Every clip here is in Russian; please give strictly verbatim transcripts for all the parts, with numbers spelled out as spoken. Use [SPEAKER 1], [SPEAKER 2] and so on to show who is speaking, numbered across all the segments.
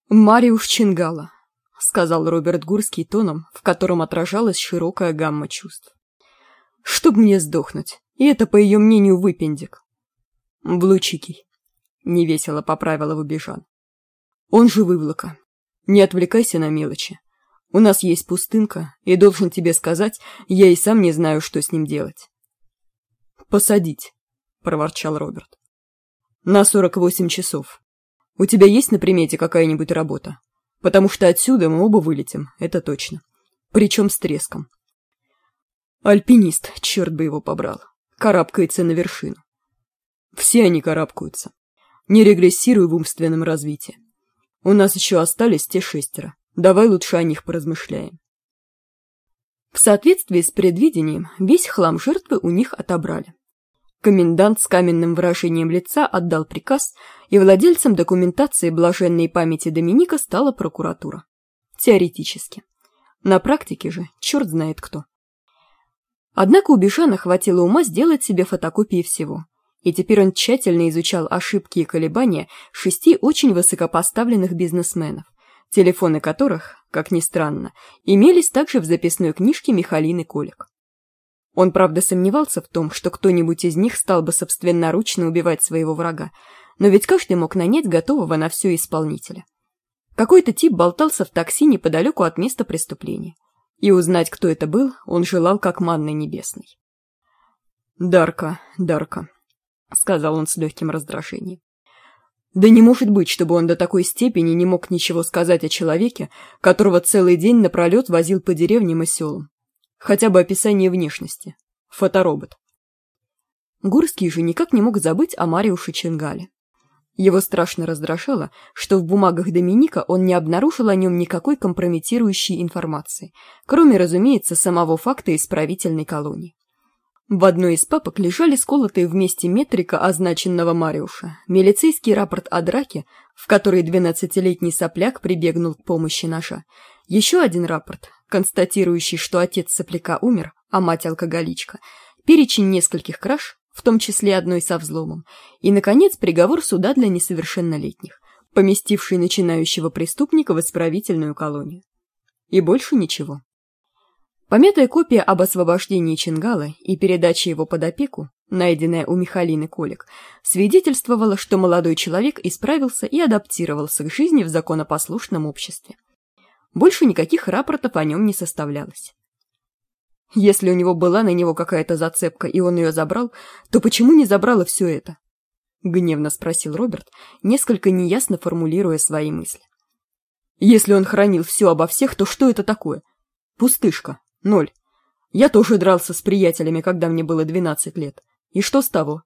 [SPEAKER 1] «Мариуш Чингало», — сказал Роберт Гурский тоном, в котором отражалась широкая гамма чувств. «Чтоб мне сдохнуть, и это, по ее мнению, выпендик». «Блучикий», — невесело поправил его Бежан. «Он же Выволока. Не отвлекайся на мелочи. У нас есть пустынка, и должен тебе сказать, я и сам не знаю, что с ним делать». «Посадить», — проворчал Роберт. «На сорок восемь часов. У тебя есть на примете какая-нибудь работа? Потому что отсюда мы оба вылетим, это точно. Причем с треском». Альпинист, черт бы его побрал, карабкается на вершину. Все они карабкаются. Не регрессируй в умственном развитии. У нас еще остались те шестеро. Давай лучше о них поразмышляем. В соответствии с предвидением, весь хлам жертвы у них отобрали. Комендант с каменным выражением лица отдал приказ, и владельцем документации блаженной памяти Доминика стала прокуратура. Теоретически. На практике же черт знает кто. Однако у Бежана хватило ума сделать себе фотокопии всего, и теперь он тщательно изучал ошибки и колебания шести очень высокопоставленных бизнесменов, телефоны которых, как ни странно, имелись также в записной книжке Михалины Колик. Он, правда, сомневался в том, что кто-нибудь из них стал бы собственноручно убивать своего врага, но ведь каждый мог нанять готового на все исполнителя. Какой-то тип болтался в такси неподалеку от места преступления, и узнать, кто это был, он желал как манны небесной. «Дарка, Дарка», — сказал он с легким раздражением. «Да не может быть, чтобы он до такой степени не мог ничего сказать о человеке, которого целый день напролет возил по деревням и селам. Хотя бы описание внешности. Фоторобот». Гурский же никак не мог забыть о Мариуше Чингале. Его страшно раздражало, что в бумагах Доминика он не обнаружил о нем никакой компрометирующей информации, кроме, разумеется, самого факта исправительной колонии. В одной из папок лежали сколотые вместе метрика означенного Мариуша, милицейский рапорт о драке, в который двенадцатилетний сопляк прибегнул к помощи ножа, еще один рапорт, констатирующий, что отец сопляка умер, а мать алкоголичка, перечень нескольких краж, в том числе одной со взломом, и, наконец, приговор суда для несовершеннолетних, поместивший начинающего преступника в исправительную колонию. И больше ничего. Помятая копия об освобождении Чингалы и передаче его под опеку, найденная у Михалины Колик, свидетельствовала, что молодой человек исправился и адаптировался к жизни в законопослушном обществе. Больше никаких рапортов о нем не составлялось. Если у него была на него какая-то зацепка, и он ее забрал, то почему не забрало все это? Гневно спросил Роберт, несколько неясно формулируя свои мысли. Если он хранил все обо всех, то что это такое? Пустышка. Ноль. Я тоже дрался с приятелями, когда мне было двенадцать лет. И что с того?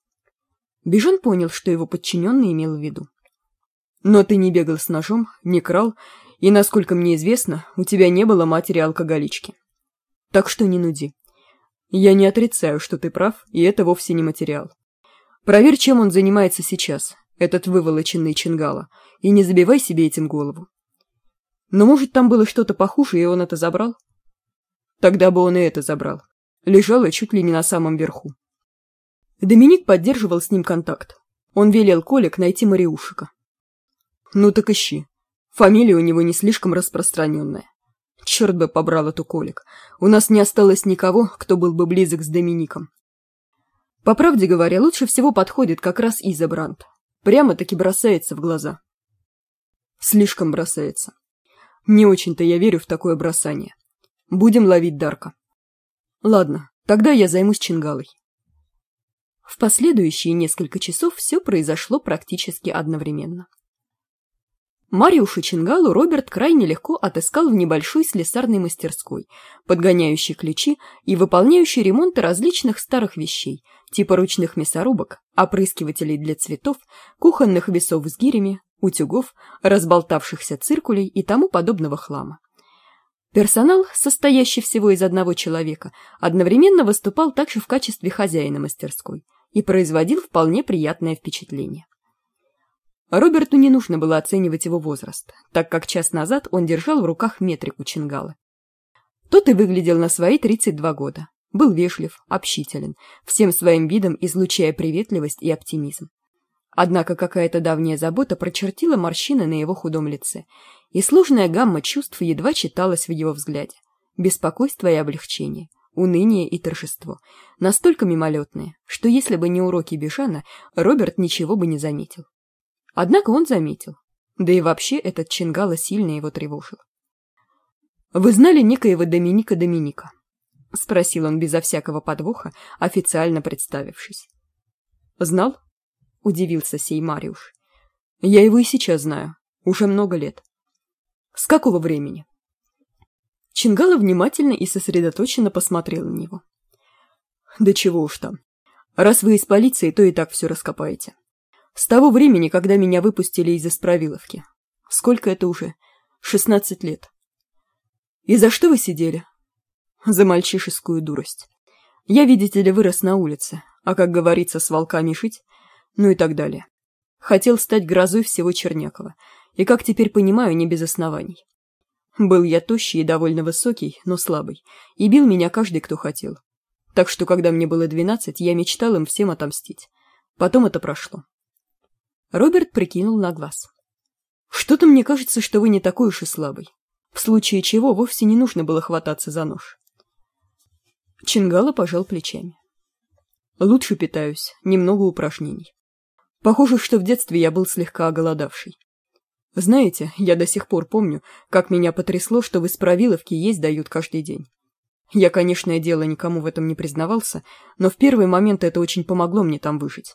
[SPEAKER 1] Бежан понял, что его подчиненный имел в виду. Но ты не бегал с ножом, не крал, и, насколько мне известно, у тебя не было матери-алкоголички. Так что не нуди. Я не отрицаю, что ты прав, и это вовсе не материал. Проверь, чем он занимается сейчас, этот выволоченный Чингало, и не забивай себе этим голову. Но может, там было что-то похуже, и он это забрал? Тогда бы он и это забрал. Лежало чуть ли не на самом верху. Доминик поддерживал с ним контакт. Он велел Колик найти Мариушика. Ну так ищи. Фамилия у него не слишком распространенная. Черт бы побрал эту Колик. У нас не осталось никого, кто был бы близок с Домиником. По правде говоря, лучше всего подходит как раз Иза Брандт. Прямо-таки бросается в глаза. Слишком бросается. Не очень-то я верю в такое бросание. Будем ловить Дарка. Ладно, тогда я займусь Чингалой. В последующие несколько часов все произошло практически одновременно. Мариуша Чингалу Роберт крайне легко отыскал в небольшой слесарной мастерской, подгоняющей ключи и выполняющей ремонты различных старых вещей, типа ручных мясорубок, опрыскивателей для цветов, кухонных весов с гирями, утюгов, разболтавшихся циркулей и тому подобного хлама. Персонал, состоящий всего из одного человека, одновременно выступал также в качестве хозяина мастерской и производил вполне приятное впечатление. Роберту не нужно было оценивать его возраст, так как час назад он держал в руках метрику Чингалы. Тот и выглядел на свои тридцать два года, был вежлив, общителен, всем своим видом излучая приветливость и оптимизм. Однако какая-то давняя забота прочертила морщины на его худом лице, и сложная гамма чувств едва читалась в его взгляде. Беспокойство и облегчение, уныние и торжество, настолько мимолетные, что если бы не уроки Бежана, Роберт ничего бы не заметил. Однако он заметил, да и вообще этот Чингало сильно его тревожил. «Вы знали некоего Доминика Доминика?» — спросил он безо всякого подвоха, официально представившись. «Знал?» — удивился сей Мариуш. «Я его и сейчас знаю, уже много лет». «С какого времени?» Чингало внимательно и сосредоточенно посмотрел на него. «Да чего уж там. Раз вы из полиции, то и так все раскопаете. С того времени, когда меня выпустили из исправиловки. Сколько это уже? Шестнадцать лет. И за что вы сидели?» «За мальчишескую дурость. Я, видите ли, вырос на улице, а, как говорится, с волками жить, ну и так далее. Хотел стать грозой всего Чернякова, и, как теперь понимаю, не без оснований. Был я тощий и довольно высокий, но слабый, и бил меня каждый, кто хотел. Так что, когда мне было двенадцать, я мечтал им всем отомстить. Потом это прошло». Роберт прикинул на глаз. «Что-то мне кажется, что вы не такой уж и слабый, в случае чего вовсе не нужно было хвататься за нож». Чингало пожал плечами. «Лучше питаюсь, немного упражнений. Похоже, что в детстве я был слегка оголодавший. Знаете, я до сих пор помню, как меня потрясло, что в исправиловке есть дают каждый день. Я, конечно, дело никому в этом не признавался, но в первый момент это очень помогло мне там выжить».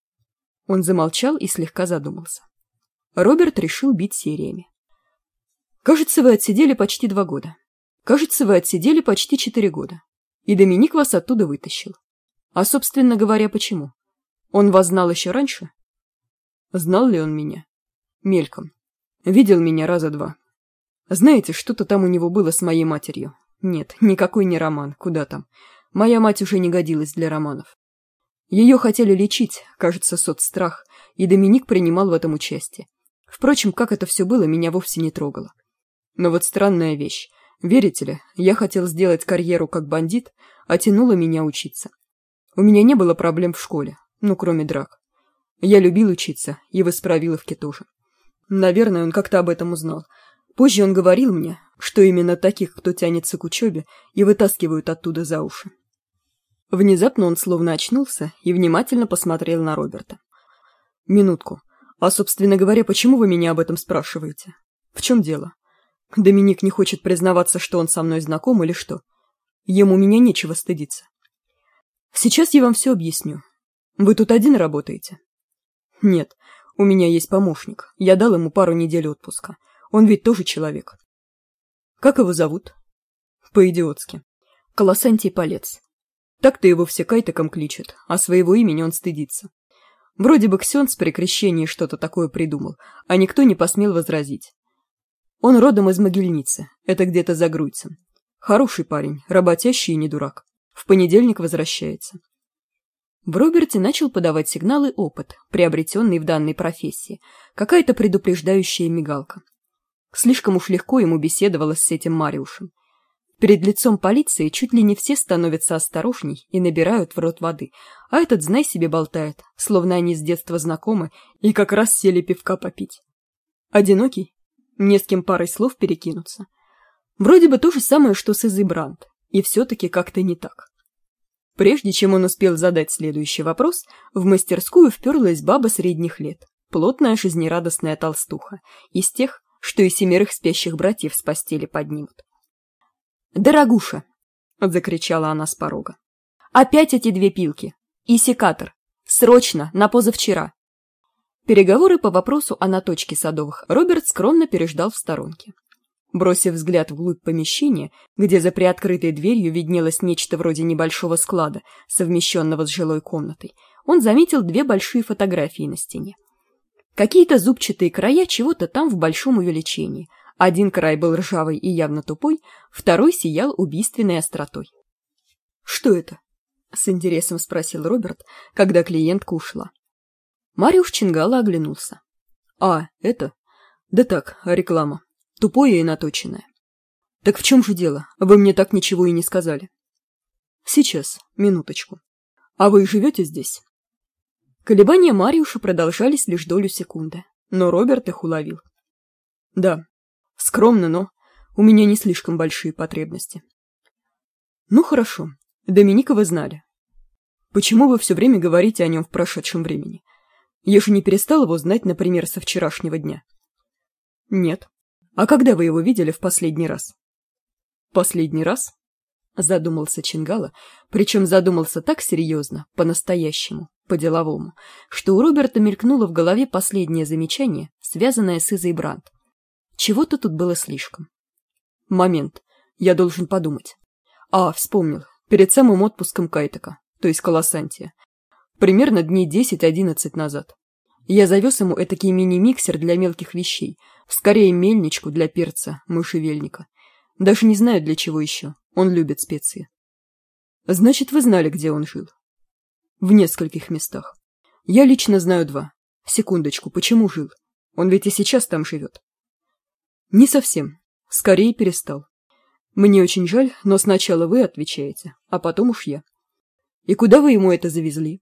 [SPEAKER 1] Он замолчал и слегка задумался. Роберт решил бить сериями. «Кажется, вы отсидели почти два года. Кажется, вы отсидели почти четыре года. И Доминик вас оттуда вытащил. А, собственно говоря, почему? Он вас знал еще раньше?» «Знал ли он меня?» «Мельком. Видел меня раза два. Знаете, что-то там у него было с моей матерью. Нет, никакой не роман, куда там. Моя мать уже не годилась для романов. Ее хотели лечить, кажется, соцстрах, и Доминик принимал в этом участие. Впрочем, как это все было, меня вовсе не трогало. Но вот странная вещь. Верите ли, я хотел сделать карьеру как бандит, а тянуло меня учиться. У меня не было проблем в школе, ну, кроме драк. Я любил учиться, и в исправиловке тоже. Наверное, он как-то об этом узнал. Позже он говорил мне, что именно таких, кто тянется к учебе, и вытаскивают оттуда за уши». Внезапно он словно очнулся и внимательно посмотрел на Роберта. «Минутку. А, собственно говоря, почему вы меня об этом спрашиваете? В чем дело? Доминик не хочет признаваться, что он со мной знаком, или что? Ему меня нечего стыдиться. Сейчас я вам все объясню. Вы тут один работаете?» «Нет, у меня есть помощник. Я дал ему пару недель отпуска. Он ведь тоже человек». «Как его зовут?» «По-идиотски. Колосантий Полец. Так-то его все Кайтаком кличут, а своего имени он стыдится. Вроде бы Ксенц при крещении что-то такое придумал, а никто не посмел возразить. Он родом из Могильницы, это где-то за Груйцем. Хороший парень, работящий и не дурак. В понедельник возвращается». В Роберте начал подавать сигналы опыт, приобретенный в данной профессии, какая-то предупреждающая мигалка. Слишком уж легко ему беседовалось с этим Мариушем. Перед лицом полиции чуть ли не все становятся осторожней и набирают в рот воды, а этот, знай себе, болтает, словно они с детства знакомы и как раз сели пивка попить. Одинокий? Не с кем парой слов перекинуться. Вроде бы то же самое, что с Изой Брандт, и все-таки как-то не так. Прежде чем он успел задать следующий вопрос, в мастерскую вперлась баба средних лет, плотная жизнерадостная толстуха, из тех, что и семерых спящих братьев с постели поднимут. «Дорогуша!» — закричала она с порога. «Опять эти две пилки! И секатор! Срочно, на позавчера!» Переговоры по вопросу о наточке Садовых Роберт скромно переждал в сторонке. Бросив взгляд вглубь помещения, где за приоткрытой дверью виднелось нечто вроде небольшого склада, совмещенного с жилой комнатой, он заметил две большие фотографии на стене. Какие-то зубчатые края чего-то там в большом увеличении. Один край был ржавый и явно тупой, второй сиял убийственной остротой. «Что это?» — с интересом спросил Роберт, когда клиентка ушла. Мариуш Чингало оглянулся. «А, это? Да так, реклама. Тупое и наточенное. Так в чем же дело? Вы мне так ничего и не сказали». «Сейчас, минуточку. А вы живете здесь?» Колебания Мариуша продолжались лишь долю секунды, но Роберт их уловил. «Да, скромно, но у меня не слишком большие потребности». «Ну хорошо, Доминика вы знали. Почему вы все время говорите о нем в прошедшем времени? Я же не перестал его знать, например, со вчерашнего дня». «Нет. А когда вы его видели в последний раз?» «Последний раз?» — задумался Чингало, причем задумался так серьезно, по-настоящему, по-деловому, что у Роберта мелькнуло в голове последнее замечание, связанное с Изой Брандт. Чего-то тут было слишком. Момент, я должен подумать. А, вспомнил, перед самым отпуском Кайтека, то есть Колосантия. Примерно дней десять-одиннадцать назад. Я завез ему этакий мини-миксер для мелких вещей, скорее мельничку для перца, можжевельника. Даже не знаю, для чего еще, он любит специи. Значит, вы знали, где он жил? В нескольких местах. Я лично знаю два. Секундочку, почему жил? Он ведь и сейчас там живет. Не совсем. Скорее перестал. Мне очень жаль, но сначала вы отвечаете, а потом уж я. И куда вы ему это завезли?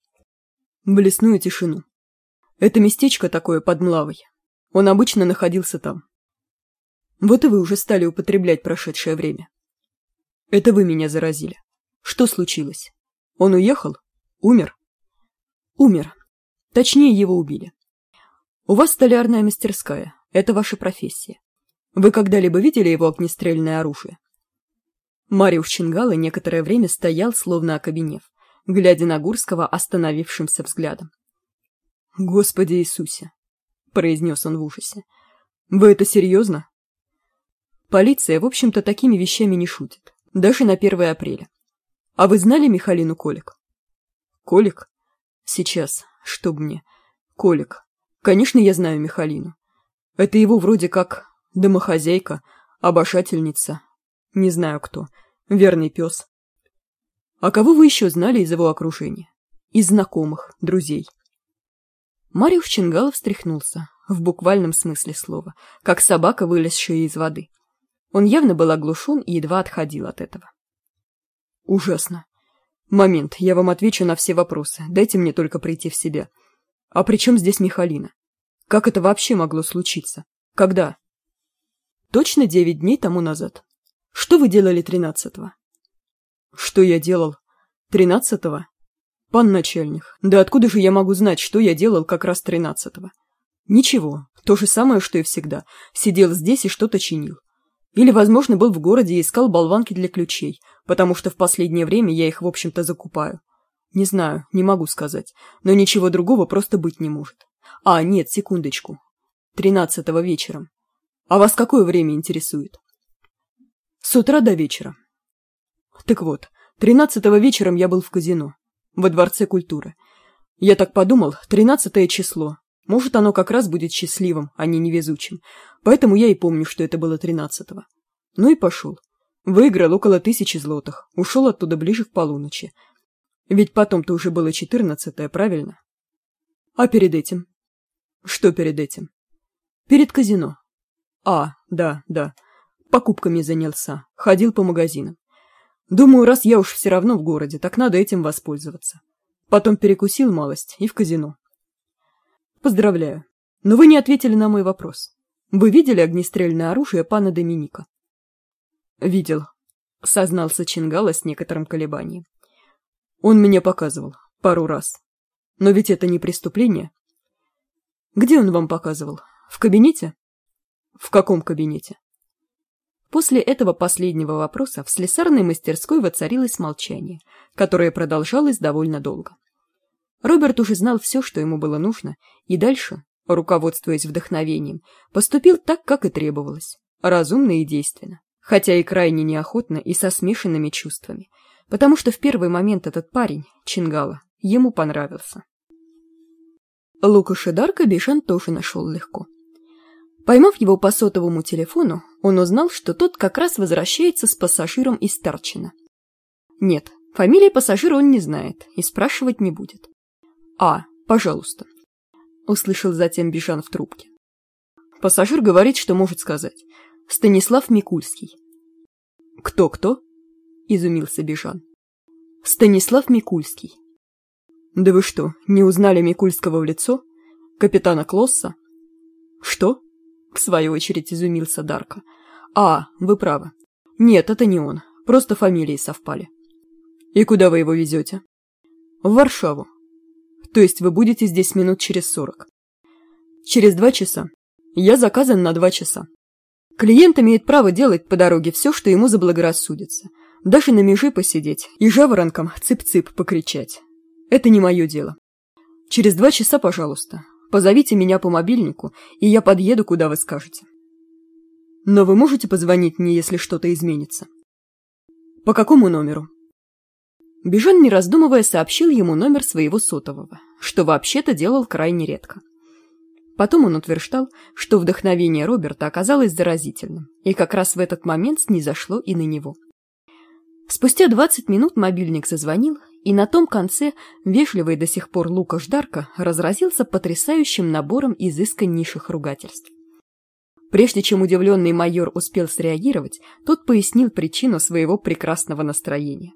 [SPEAKER 1] В лесную тишину. Это местечко такое под Млавой. Он обычно находился там. Вот и вы уже стали употреблять прошедшее время. Это вы меня заразили. Что случилось? Он уехал? Умер? Умер. Точнее, его убили. У вас столярная мастерская. Это ваша профессия. Вы когда-либо видели его огнестрельное оружие? Мариуш Чингало некоторое время стоял, словно окаменев, глядя на Гурского остановившимся взглядом. «Господи Иисусе!» — произнес он в ужасе. «Вы это серьезно?» Полиция, в общем-то, такими вещами не шутит, даже на первое апреля. А вы знали Михалину Колик? Колик? Сейчас, чтоб мне. Колик. Конечно, я знаю Михалину. Это его вроде как домохозяйка, обошательница, не знаю кто, верный пес. А кого вы еще знали из его окружения? Из знакомых, друзей? Мариуш Чингало встряхнулся, в буквальном смысле слова, как собака, вылезшая из воды. Он явно был оглушен и едва отходил от этого. Ужасно. Момент, я вам отвечу на все вопросы, дайте мне только прийти в себя. А при чем здесь Михалина? Как это вообще могло случиться? Когда? Точно девять дней тому назад. Что вы делали тринадцатого? Что я делал? Тринадцатого? Пан начальник, да откуда же я могу знать, что я делал как раз тринадцатого? Ничего, то же самое, что и всегда. Сидел здесь и что-то чинил. Или, возможно, был в городе и искал болванки для ключей, потому что в последнее время я их, в общем-то, закупаю. Не знаю, не могу сказать, но ничего другого просто быть не может. А, нет, секундочку. Тринадцатого вечером. А вас какое время интересует? С утра до вечера. Так вот, тринадцатого вечером я был в казино, во Дворце культуры. Я так подумал, тринадцатое число. Может, оно как раз будет счастливым, а не невезучим. Поэтому я и помню, что это было тринадцатого. Ну и пошел. Выиграл около тысячи злотых. Ушел оттуда ближе к полуночи. Ведь потом-то уже было четырнадцатое, правильно? А перед этим? Что перед этим? Перед казино. А, да, да. Покупками занялся. Ходил по магазинам. Думаю, раз я уж все равно в городе, так надо этим воспользоваться. Потом перекусил малость и в казино. Поздравляю. Но вы не ответили на мой вопрос. Вы видели огнестрельное оружие пана Доминика? Видел, сознался Чингало с некоторым колебанием. Он мне показывал пару раз. Но ведь это не преступление. Где он вам показывал? В кабинете? В каком кабинете? После этого последнего вопроса в слесарной мастерской воцарилось молчание, которое продолжалось довольно долго. Роберт уже знал все, что ему было нужно, и дальше, руководствуясь вдохновением, поступил так, как и требовалось, разумно и действенно, хотя и крайне неохотно и со смешанными чувствами, потому что в первый момент этот парень, Чингало, ему понравился. Лукаша Дарка Бишан тоже нашел легко. Поймав его по сотовому телефону, он узнал, что тот как раз возвращается с пассажиром из Тарчина. Нет, фамилии пассажира он не знает и спрашивать не будет. «А, пожалуйста», — услышал затем Бишан в трубке. Пассажир говорит, что может сказать. Станислав Микульский. «Кто-кто?» — изумился Бишан. «Станислав Микульский». Да вы что, не узнали Микульского в лицо? Капитана Клосса? Что? В свою очередь изумился Дарко. А, вы правы. Нет, это не он, просто фамилии совпали. И куда вы его везете? В Варшаву. То есть вы будете здесь минут через сорок. Через два часа. Я заказан на два часа. Клиент имеет право делать по дороге все, что ему заблагорассудится. Даже на меже посидеть и жаворонком цып-цып покричать. Это не мое дело. Через два часа, пожалуйста, позовите меня по мобильнику, и я подъеду, куда вы скажете. Но вы можете позвонить мне, если что-то изменится? По какому номеру? Бижан, не раздумывая, сообщил ему номер своего сотового, что вообще-то делал крайне редко. Потом он утверждал, что вдохновение Роберта оказалось заразительным, и как раз в этот момент снизошло и на него. Спустя двадцать минут мобильник зазвонил, и на том конце вежливый до сих пор Лукаш Дарко разразился потрясающим набором изысканнейших ругательств. Прежде чем удивленный майор успел среагировать, тот пояснил причину своего прекрасного настроения.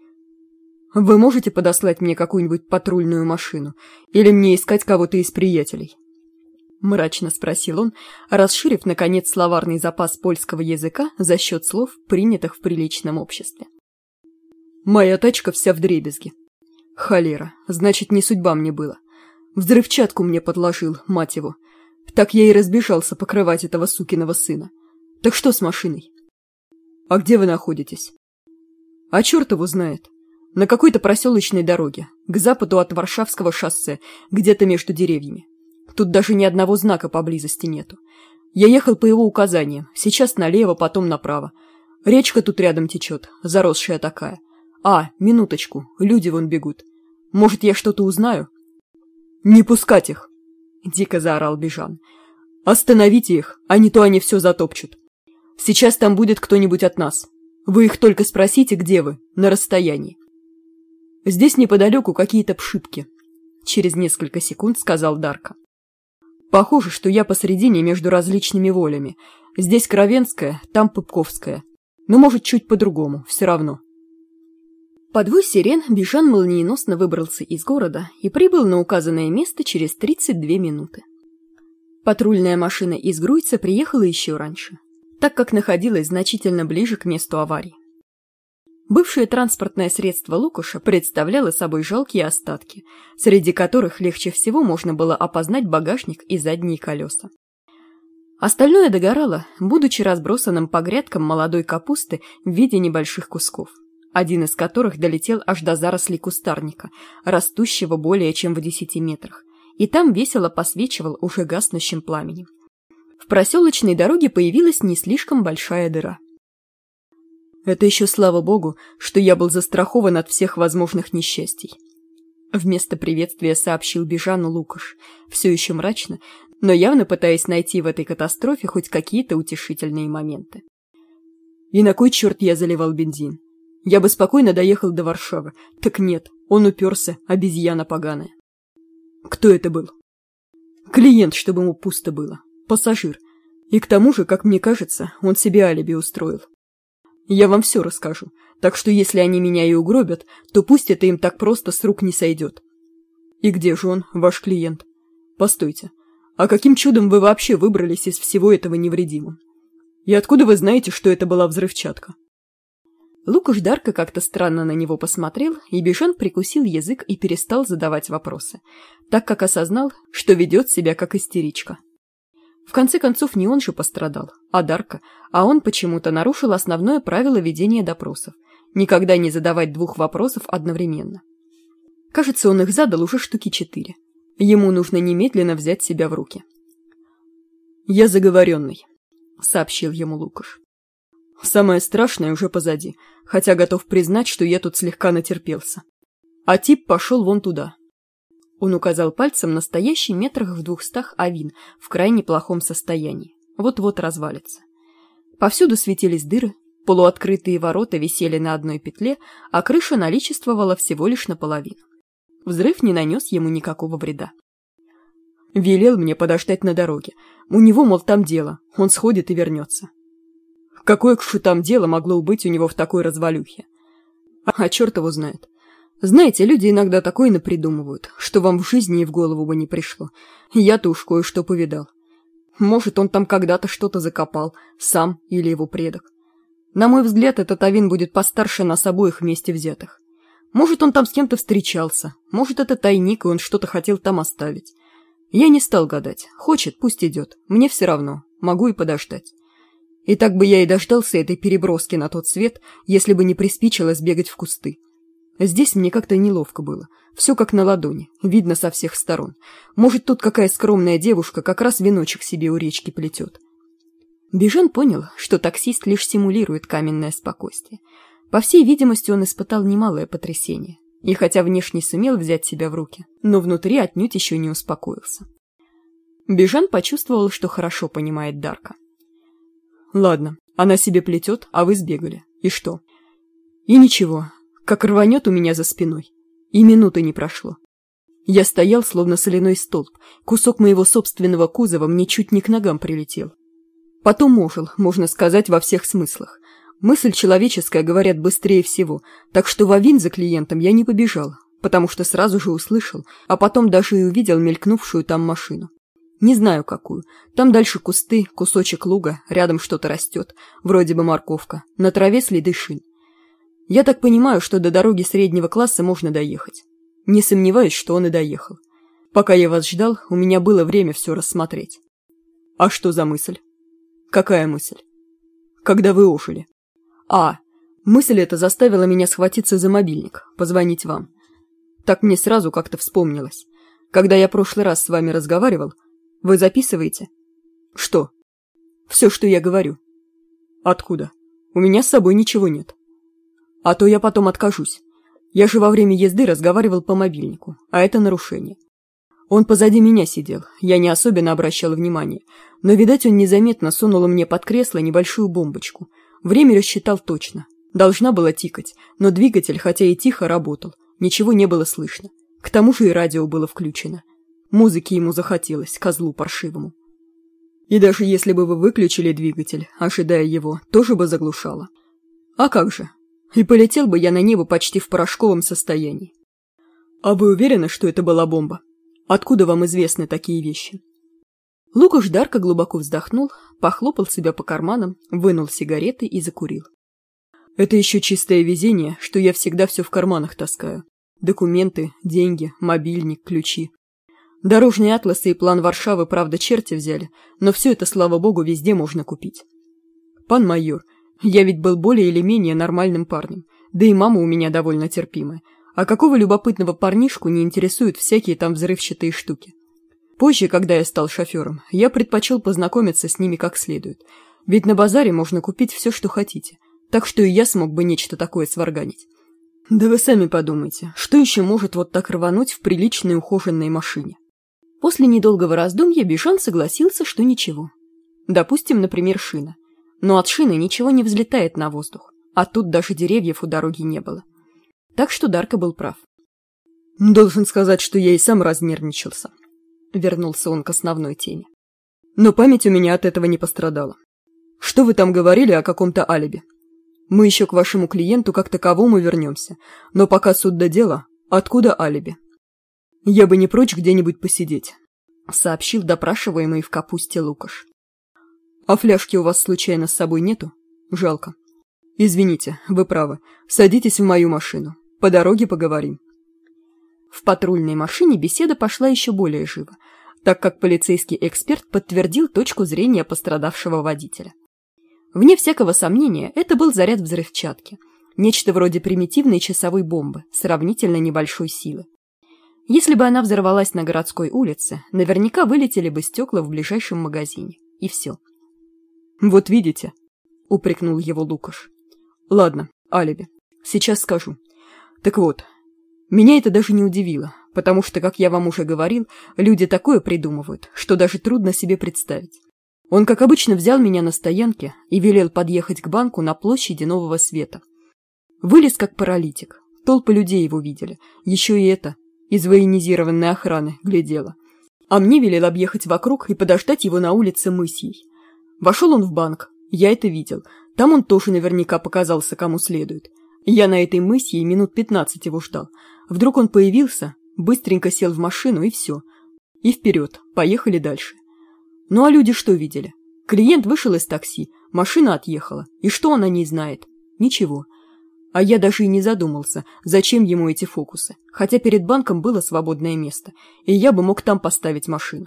[SPEAKER 1] «Вы можете подослать мне какую-нибудь патрульную машину? Или мне искать кого-то из приятелей?» Мрачно спросил он, расширив, наконец, словарный запас польского языка за счет слов, принятых в приличном обществе. «Моя тачка вся вдребезги. Холера, значит, не судьба мне была. Взрывчатку мне подложил, мать его. Так я и разбежался покрывать этого сукиного сына. Так что с машиной? А где вы находитесь? А черт его знает. На какой-то проселочной дороге, к западу от Варшавского шоссе, где-то между деревьями. Тут даже ни одного знака поблизости нету. Я ехал по его указаниям, сейчас налево, потом направо. Речка тут рядом течет, заросшая такая. А, минуточку, люди вон бегут. Может, я что-то узнаю? Не пускать их! Дико заорал Бижан. Остановите их, а не то они все затопчут. Сейчас там будет кто-нибудь от нас. Вы их только спросите, где вы, на расстоянии. Здесь неподалеку какие-то пшипки. Через несколько секунд сказал Дарко. Похоже, что я посредине между различными волями. Здесь Кровенская, там Пупковская. Но может чуть по-другому, все равно. Под вой сирен Бижан молниеносно выбрался из города и прибыл на указанное место через тридцать две минуты. Патрульная машина из Груйца приехала еще раньше, так как находилась значительно ближе к месту аварии. Бывшее транспортное средство Лукаша представляло собой жалкие остатки, среди которых легче всего можно было опознать багажник и задние колеса. Остальное догорало, будучи разбросанным по грядкам молодой капусты в виде небольших кусков, один из которых долетел аж до зарослей кустарника, растущего более чем в десяти метрах, и там весело посвечивал уже гаснущим пламенем. В проселочной дороге появилась не слишком большая дыра. Это еще слава богу, что я был застрахован от всех возможных несчастий. Вместо приветствия сообщил Бижану Лукаш, все еще мрачно, но явно пытаясь найти в этой катастрофе хоть какие-то утешительные моменты. И на кой черт я заливал бензин? Я бы спокойно доехал до Варшавы. Так нет, он уперся, обезьяна поганая. Кто это был? Клиент, чтобы ему пусто было. Пассажир. И к тому же, как мне кажется, он себе алиби устроил. Я вам все расскажу, так что если они меня и угробят, то пусть это им так просто с рук не сойдет. И где же он, ваш клиент? Постойте, а каким чудом вы вообще выбрались из всего этого невредимым? И откуда вы знаете, что это была взрывчатка? Лукаш Дарко как-то странно на него посмотрел, и Бижан прикусил язык и перестал задавать вопросы, так как осознал, что ведет себя как истеричка. В конце концов, не он же пострадал, а Дарко, а он почему-то нарушил основное правило ведения допросов – никогда не задавать двух вопросов одновременно. Кажется, он их задал уже штуки четыре. Ему нужно немедленно взять себя в руки. «Я заговоренный», – сообщил ему Лукаш. «Самое страшное уже позади, хотя готов признать, что я тут слегка натерпелся. А тип пошел вон туда». Он указал пальцем на стоящий метрах в двухстах авин в крайне плохом состоянии, вот-вот развалится. Повсюду светились дыры, полуоткрытые ворота висели на одной петле, а крыша наличествовала всего лишь наполовину. Взрыв не нанес ему никакого вреда. Велел мне подождать на дороге. У него, мол, там дело, он сходит и вернется. Какое к шутам дело могло быть у него в такой развалюхе? А черт его знает. Знаете, люди иногда такое напридумывают, что вам в жизни и в голову бы не пришло. Я-то уж кое-что повидал. Может, он там когда-то что-то закопал, сам или его предок. На мой взгляд, этот Авин будет постарше нас обоих вместе взятых. Может, он там с кем-то встречался, может, это тайник, и он что-то хотел там оставить. Я не стал гадать. Хочет, пусть идет. Мне все равно. Могу и подождать. И так бы я и дождался этой переброски на тот свет, если бы не приспичило сбегать в кусты. Здесь мне как-то неловко было. Все как на ладони, видно со всех сторон. Может, тут какая скромная девушка как раз веночек себе у речки плетет. Бижан понял, что таксист лишь симулирует каменное спокойствие. По всей видимости, он испытал немалое потрясение. И хотя внешне сумел взять себя в руки, но внутри отнюдь еще не успокоился. Бижан почувствовал, что хорошо понимает Дарка. «Ладно, она себе плетет, а вы сбегали. И что?» «И ничего. Как рванет у меня за спиной. И минуты не прошло. Я стоял, словно соляной столб. Кусок моего собственного кузова мне чуть не к ногам прилетел. Потом ожил, можно сказать, во всех смыслах. Мысль человеческая, говорят, быстрее всего, так что в Авин за клиентом я не побежал, потому что сразу же услышал, а потом даже и увидел мелькнувшую там машину. Не знаю какую. Там дальше кусты, кусочек луга, рядом что-то растет, вроде бы морковка, на траве следы шин. Я так понимаю, что до дороги среднего класса можно доехать. Не сомневаюсь, что он и доехал. Пока я вас ждал, у меня было время все рассмотреть. А что за мысль? Какая мысль? Когда вы ожили. А, мысль эта заставила меня схватиться за мобильник, позвонить вам. Так мне сразу как-то вспомнилось. Когда я прошлый раз с вами разговаривал, вы записываете? Что? Все, что я говорю. Откуда? У меня с собой ничего нет. А то я потом откажусь. Я же во время езды разговаривал по мобильнику, а это нарушение. Он позади меня сидел, я не особенно обращал внимания, но, видать, он незаметно сунул мне под кресло небольшую бомбочку. Время рассчитал точно. Должна была тикать, но двигатель, хотя и тихо, работал, ничего не было слышно. К тому же и радио было включено. Музыки ему захотелось, козлу паршивому. И даже если бы вы выключили двигатель, ожидая его, тоже бы заглушало. А как же? И полетел бы я на небо почти в порошковом состоянии. А вы уверены, что это была бомба? Откуда вам известны такие вещи? Лукаш Дарка глубоко вздохнул, похлопал себя по карманам, вынул сигареты и закурил. Это еще чистое везение, что я всегда все в карманах таскаю. Документы, деньги, мобильник, ключи. Дорожные атласы и план Варшавы, правда, черти взяли, но все это, слава богу, везде можно купить. Пан майор, я ведь был более или менее нормальным парнем, да и мама у меня довольно терпимая. А какого любопытного парнишку не интересуют всякие там взрывчатые штуки? Позже, когда я стал шофером, я предпочел познакомиться с ними как следует. Ведь на базаре можно купить все, что хотите. Так что и я смог бы нечто такое сварганить. Да вы сами подумайте, что еще может вот так рвануть в приличной ухоженной машине? После недолгого раздумья Бижан согласился, что ничего. Допустим, например, шина. Но от шины ничего не взлетает на воздух, а тут даже деревьев у дороги не было. Так что Дарка был прав. «Должен сказать, что я и сам разнервничался», — вернулся он к основной теме. «Но память у меня от этого не пострадала. Что вы там говорили о каком-то алиби? Мы еще к вашему клиенту как таковому вернемся, но пока суд до дела, откуда алиби? Я бы не прочь где-нибудь посидеть», — сообщил допрашиваемый в капусте Лукаш. «А фляжки у вас случайно с собой нету? Жалко. Извините, вы правы. Садитесь в мою машину. По дороге поговорим». В патрульной машине беседа пошла еще более живо, так как полицейский эксперт подтвердил точку зрения пострадавшего водителя. Вне всякого сомнения, это был заряд взрывчатки, нечто вроде примитивной часовой бомбы, сравнительно небольшой силы. Если бы она взорвалась на городской улице, наверняка вылетели бы стекла в ближайшем магазине. И все. «Вот видите», — упрекнул его Лукаш. «Ладно, алиби. Сейчас скажу. Так вот, меня это даже не удивило, потому что, как я вам уже говорил, люди такое придумывают, что даже трудно себе представить. Он, как обычно, взял меня на стоянке и велел подъехать к банку на площади Нового Света. Вылез как паралитик, толпы людей его видели, еще и это, из военизированной охраны, глядела. А мне велел объехать вокруг и подождать его на улице Мысьей. Вошел он в банк, я это видел, там он тоже наверняка показался кому следует. Я на этой мысе и минут пятнадцать его ждал. Вдруг он появился, быстренько сел в машину и все. И вперед, поехали дальше. Ну а люди что видели? Клиент вышел из такси, машина отъехала. И что он о ней знает? Ничего. А я даже и не задумался, зачем ему эти фокусы, хотя перед банком было свободное место, и я бы мог там поставить машину.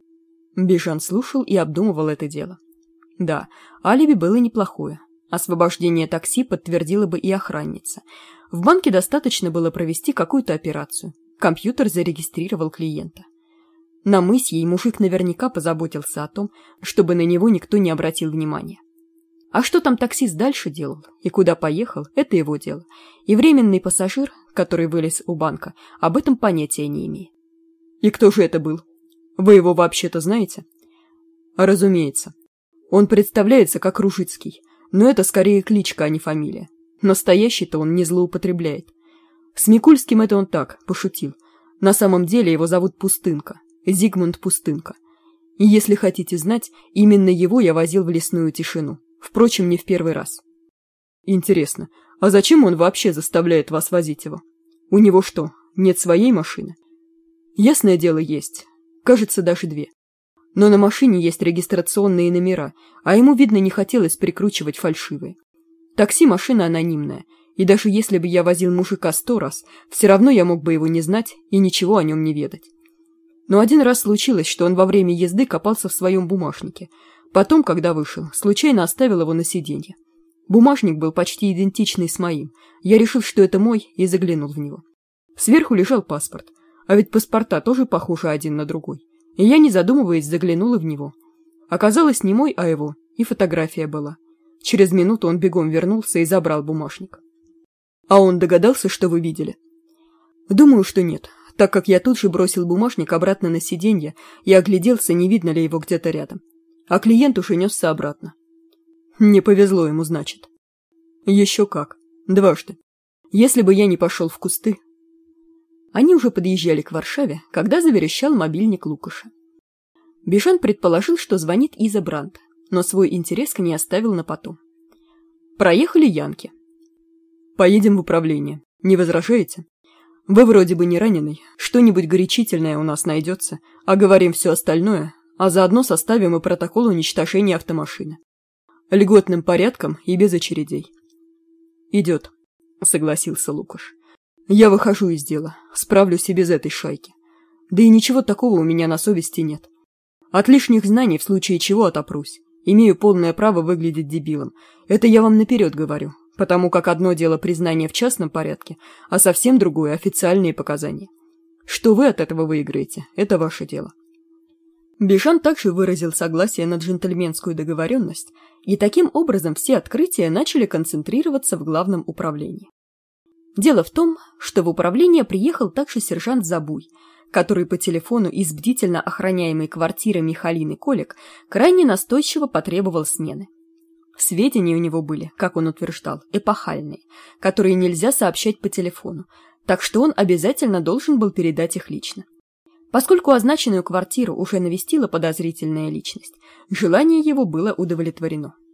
[SPEAKER 1] Бижан слушал и обдумывал это дело. Да, алиби было неплохое. Освобождение такси подтвердила бы и охранница. В банке достаточно было провести какую-то операцию. Компьютер зарегистрировал клиента. На мысе мужик наверняка позаботился о том, чтобы на него никто не обратил внимания. А что там таксист дальше делал и куда поехал, это его дело. И временный пассажир, который вылез у банка, об этом понятия не имеет. И кто же это был? Вы его вообще-то знаете? Разумеется. Он представляется как Ружицкий, но это скорее кличка, а не фамилия. Настоящий-то он не злоупотребляет. С Микульским это он так, пошутил. На самом деле его зовут Пустынка, Зигмунд Пустынка. И если хотите знать, именно его я возил в лесную тишину. Впрочем, не в первый раз. Интересно, а зачем он вообще заставляет вас возить его? У него что, нет своей машины? Ясное дело, есть. Кажется, даже две. Но на машине есть регистрационные номера, а ему, видно, не хотелось прикручивать фальшивые. Такси машина анонимная, и даже если бы я возил мужика сто раз, все равно я мог бы его не знать и ничего о нем не ведать. Но один раз случилось, что он во время езды копался в своем бумажнике. Потом, когда вышел, случайно оставил его на сиденье. Бумажник был почти идентичный с моим. Я решил, что это мой, и заглянул в него. Сверху лежал паспорт, а ведь паспорта тоже похожи один на другой. И я, не задумываясь, заглянула в него. Оказалось, не мой, а его, и фотография была. Через минуту он бегом вернулся и забрал бумажник. А он догадался, что вы видели? Думаю, что нет, так как я тут же бросил бумажник обратно на сиденье и огляделся, не видно ли его где-то рядом. А клиент уже несся обратно. Не повезло ему, значит. Еще как. Дважды. Если бы я не пошел в кусты. Они уже подъезжали к Варшаве, когда заверещал мобильник Лукаша. Бижан предположил, что звонит Иза Брандт, но свой интерес к ней оставил на потом. Проехали Янки. Поедем в управление. Не возражаете? Вы вроде бы не раненый. Что-нибудь горячительное у нас найдется, а говорим все остальное, а заодно составим и протокол уничтожения автомашины. Льготным порядком и без очередей. Идет, согласился Лукаш. Я выхожу из дела, справлюсь и без этой шайки. Да и ничего такого у меня на совести нет. От лишних знаний в случае чего отопрусь. Имею полное право выглядеть дебилом. Это я вам наперед говорю, потому как одно дело признание в частном порядке, а совсем другое официальные показания. Что вы от этого выиграете, это ваше дело. Бижан также выразил согласие на джентльменскую договоренность, и таким образом все открытия начали концентрироваться в главном управлении. Дело в том, что в управление приехал также сержант Забуй, который по телефону из бдительно охраняемой квартиры Михалины Колик крайне настойчиво потребовал смены. Сведения у него были, как он утверждал, эпохальные, которые нельзя сообщать по телефону, так что он обязательно должен был передать их лично. Поскольку означенную квартиру уже навестила подозрительная личность, желание его было удовлетворено.